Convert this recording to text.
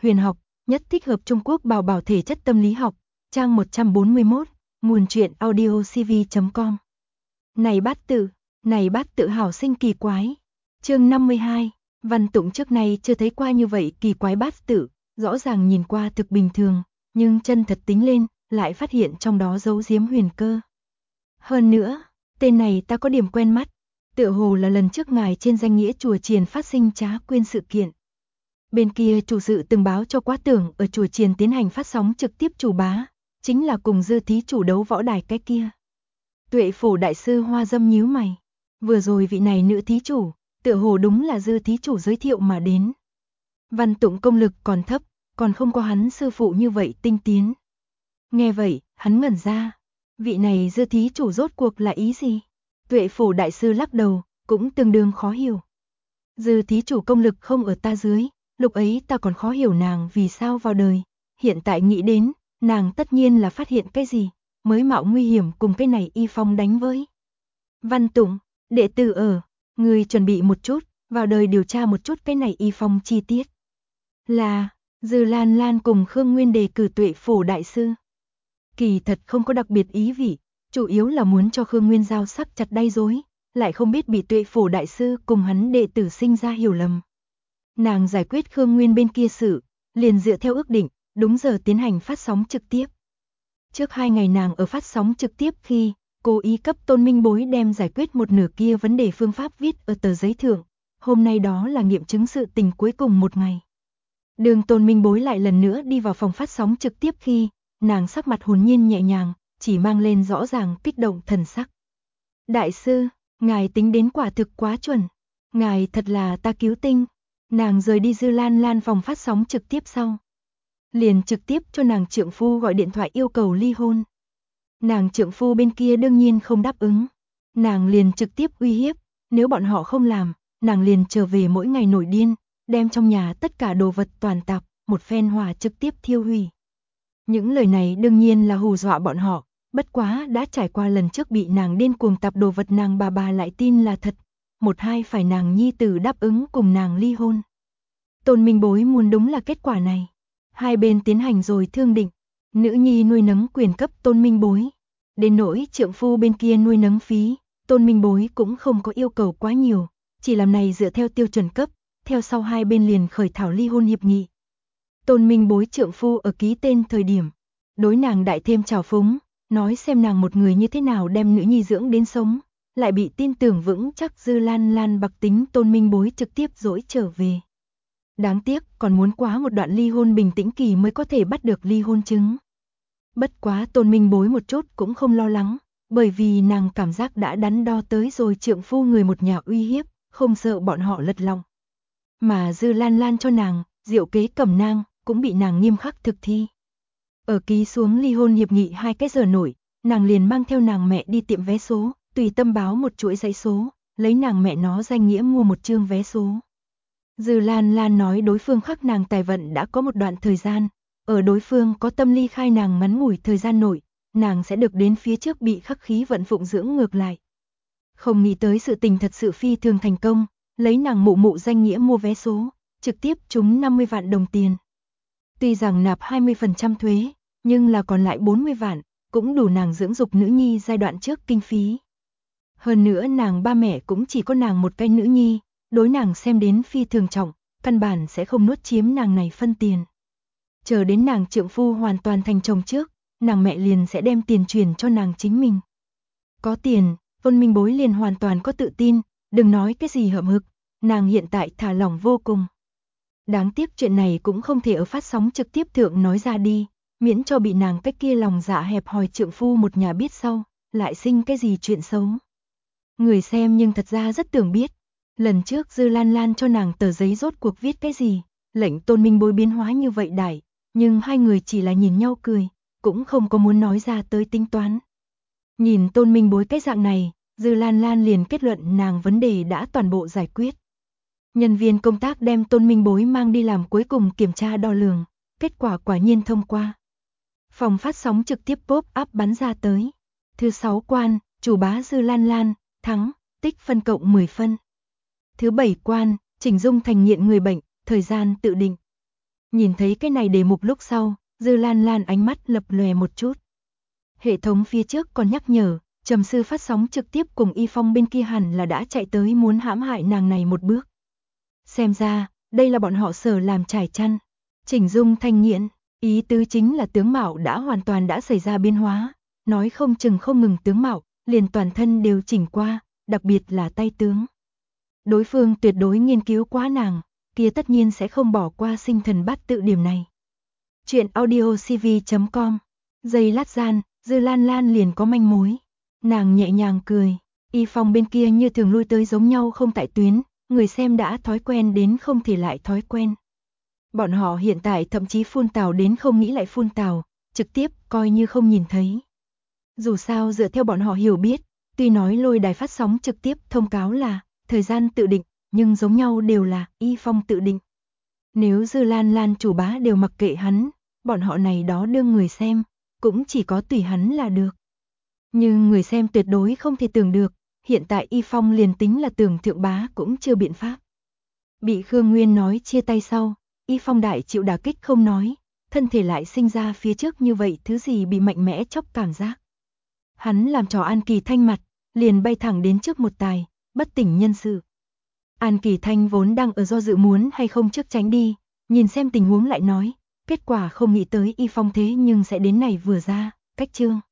huyền học, nhất thích hợp Trung Quốc bảo bảo thể chất tâm lý học, trang 141, nguồn truyện audiocv.com. Này bát tự hảo sinh kỳ quái. Chương 52, Văn Tụng trước nay chưa thấy qua như vậy kỳ quái bát tự, rõ ràng nhìn qua thực bình thường, nhưng chân thật tính lên, lại phát hiện trong đó giấu giếm huyền cơ. Hơn nữa, tên này ta có điểm quen mắt, tựa hồ là lần trước ngài trên danh nghĩa chùa Chiền phát sinh trá quên sự kiện. Bên kia chủ sự từng báo cho Quá Tưởng ở chùa Chiền tiến hành phát sóng trực tiếp chủ bá, chính là cùng Dư thí chủ đấu võ đài cái kia. Tuệ Phổ đại sư Hoa Dâm nhíu mày, vừa rồi vị này nữ thí chủ, tựa hồ đúng là Dư thí chủ giới thiệu mà đến. Văn Tụng công lực còn thấp, còn không có hắn sư phụ như vậy tinh tiến. Nghe vậy, hắn ngẩn ra, vị này Dư thí chủ rốt cuộc là ý gì? Tuệ Phổ đại sư lắc đầu, cũng tương đương khó hiểu. Dư thí chủ công lực không ở ta dưới, lúc ấy ta còn khó hiểu nàng vì sao vào đời, hiện tại nghĩ đến, nàng tất nhiên là phát hiện cái gì, mới mạo nguy hiểm cùng cái này y phong đánh với. Văn Tụng, đệ tử ở, người chuẩn bị một chút, vào đời điều tra một chút cái này y phong chi tiết. Là, Dư Lan Lan cùng Khương Nguyên đề cử Tuệ Phổ đại sư. Kỳ thật không có đặc biệt ý vị, chủ yếu là muốn cho Khương Nguyên giao sắc chặt đay rối, lại không biết bị Tuệ Phổ đại sư cùng hắn đệ tử sinh ra hiểu lầm. Nàng giải quyết Khương Nguyên bên kia sự, liền dựa theo ước định, đúng giờ tiến hành phát sóng trực tiếp. Trước 2 ngày nàng ở phát sóng trực tiếp khi, cố ý cấp Tôn Minh Bối đem giải quyết một nửa kia vấn đề phương pháp viết ở tờ giấy thượng, hôm nay đó là nghiệm chứng sự tình cuối cùng một ngày. Đường Tôn Minh Bối lại lần nữa đi vào phòng phát sóng trực tiếp khi, nàng sắc mặt hồn nhiên nhẹ nhàng, chỉ mang lên rõ ràng kích động thần sắc. Đại sư, ngài tính đến quả thực quá chuẩn, ngài thật là ta cứu tinh. Nàng rời đi Dư Lan Lan phòng phát sóng trực tiếp sau, liền trực tiếp cho nàng trượng phu gọi điện thoại yêu cầu ly hôn. Nàng trượng phu bên kia đương nhiên không đáp ứng, nàng liền trực tiếp uy hiếp, nếu bọn họ không làm, nàng liền trở về mỗi ngày nổi điên, đem trong nhà tất cả đồ vật toàn tạp, một phen hỏa trực tiếp thiêu hủy. Những lời này đương nhiên là hù dọa bọn họ, bất quá đã trải qua lần trước bị nàng điên cuồng tạp đồ vật, nàng bà lại tin là thật. Một hai phải nàng nhi tử đáp ứng cùng nàng ly hôn. Tôn Minh Bối muốn đúng là kết quả này. Hai bên tiến hành rồi thương định, nữ nhi nuôi nấng quyền cấp Tôn Minh Bối. Đến nỗi trượng phu bên kia nuôi nấng phí, Tôn Minh Bối cũng không có yêu cầu quá nhiều, chỉ làm này dựa theo tiêu chuẩn cấp, theo sau hai bên liền khởi thảo ly hôn hiệp nghị. Tôn Minh Bối trượng phu ở ký tên thời điểm, đối nàng đại thêm trào phúng, nói xem nàng một người như thế nào đem nữ nhi dưỡng đến sống. Lại bị tin tưởng vững chắc Dư Lan Lan bạc tính Tôn Minh Bối trực tiếp dỗi trở về. Đáng tiếc còn muốn quá một đoạn ly hôn bình tĩnh kỳ mới có thể bắt được ly hôn chứng. Bất quá Tôn Minh Bối một chút cũng không lo lắng, bởi vì nàng cảm giác đã đắn đo tới rồi trượng phu người một nhà uy hiếp, không sợ bọn họ lật lòng. Mà Dư Lan Lan cho nàng, diệu kế cẩm nang, cũng bị nàng nghiêm khắc thực thi. Ở ký xuống ly hôn hiệp nghị 2 cái giờ nổi, nàng liền mang theo nàng mẹ đi tiệm vé số, tùy tâm báo một chuỗi dãy số, lấy nàng mẹ nó danh nghĩa mua một chương vé số. Dư Lan Lan nói đối phương khắc nàng tài vận đã có một đoạn thời gian, ở đối phương có tâm ly khai nàng ngắn ngủi thời gian nội, nàng sẽ được đến phía trước bị khắc khí vận phụng dưỡng ngược lại. Không nghĩ tới sự tình thật sự phi thường thành công, lấy nàng mụ danh nghĩa mua vé số, trực tiếp trúng 50 vạn đồng tiền. Tuy rằng nạp 20% thuế, nhưng là còn lại 40 vạn, cũng đủ nàng dưỡng dục nữ nhi giai đoạn trước kinh phí. Hơn nữa nàng ba mẹ cũng chỉ có nàng một cái nữ nhi, đối nàng xem đến phi thường trọng, căn bản sẽ không nuốt chiếm nàng này phân tiền. Chờ đến nàng trượng phu hoàn toàn thành chồng trước, nàng mẹ liền sẽ đem tiền truyền cho nàng chính mình. Có tiền, Tôn Minh Bối liền hoàn toàn có tự tin, đừng nói cái gì hậm hực, nàng hiện tại thả lỏng vô cùng. Đáng tiếc chuyện này cũng không thể ở phát sóng trực tiếp thượng nói ra đi, miễn cho bị nàng cái kia lòng dạ hẹp hòi trượng phu một nhà biết sau, lại sinh cái gì chuyện xấu. Người xem nhưng thật ra rất tưởng biết, lần trước Dư Lan Lan cho nàng tờ giấy rốt cuộc viết cái gì, lệnh Tôn Minh Bối biến hóa như vậy đại, nhưng hai người chỉ là nhìn nhau cười, cũng không có muốn nói ra tới tính toán. Nhìn Tôn Minh Bối cái dạng này, Dư Lan Lan liền kết luận nàng vấn đề đã toàn bộ giải quyết. Nhân viên công tác đem Tôn Minh Bối mang đi làm cuối cùng kiểm tra đo lường, kết quả quả nhiên thông qua. Phòng phát sóng trực tiếp pop-up bắn ra tới. Thứ 6 quan, chủ bá Dư Lan Lan, thắng, tích phân cộng 10 phân. Thứ 7 quan, chỉnh dung thành nghiện người bệnh, thời gian tự định. Nhìn thấy cái này đề mục lúc sau, Dư Lan Lan ánh mắt lập lòe một chút. Hệ thống phía trước còn nhắc nhở, trầm sư phát sóng trực tiếp cùng Y Phong bên kia hẳn là đã chạy tới muốn hãm hại nàng này một bước. Xem ra, đây là bọn họ sở làm trải chăn. Chỉnh Dung thanh nghiện, ý tứ chính là tướng mạo đã hoàn toàn đã xảy ra biến hóa, nói không chừng không ngừng tướng mạo, liền toàn thân đều chỉnh qua, đặc biệt là tay tướng. Đối phương tuyệt đối nghiên cứu quá nàng, kia tất nhiên sẽ không bỏ qua sinh thần bát tự điểm này. Chuyện audiocv.com. Giây lát gian, Dư Lan Lan liền có manh mối. Nàng nhẹ nhàng cười, Y Phong bên kia như thường lui tới giống nhau không tại tuyến, người xem đã thói quen đến không thể lại thói quen. Bọn họ hiện tại thậm chí phun tào đến không nghĩ lại phun tào, trực tiếp coi như không nhìn thấy. Dù sao dựa theo bọn họ hiểu biết, tuy nói lôi đài phát sóng trực tiếp thông cáo là thời gian tự định, nhưng giống nhau đều là Y Phong tự định. Nếu Dư Lan Lan chủ bá đều mặc kệ hắn, bọn họ này đó đương người xem, cũng chỉ có tùy hắn là được. Nhưng người xem tuyệt đối không thể tưởng được, hiện tại Y Phong liền tính là tưởng thượng bá cũng chưa biện pháp. Bị Khương Nguyên nói chia tay sau, Y Phong đại chịu đả kích không nói, thân thể lại sinh ra phía trước như vậy thứ gì bị mạnh mẽ chóc cảm giác. Hắn làm trò An Kỳ Thanh mặt, liền bay thẳng đến trước một tài, bất tỉnh nhân sự. An Kỳ Thanh vốn đang ở do dự muốn hay không trước tránh đi, nhìn xem tình huống lại nói, kết quả không nghĩ tới Y Phong thế nhưng sẽ đến này vừa ra, cách chương.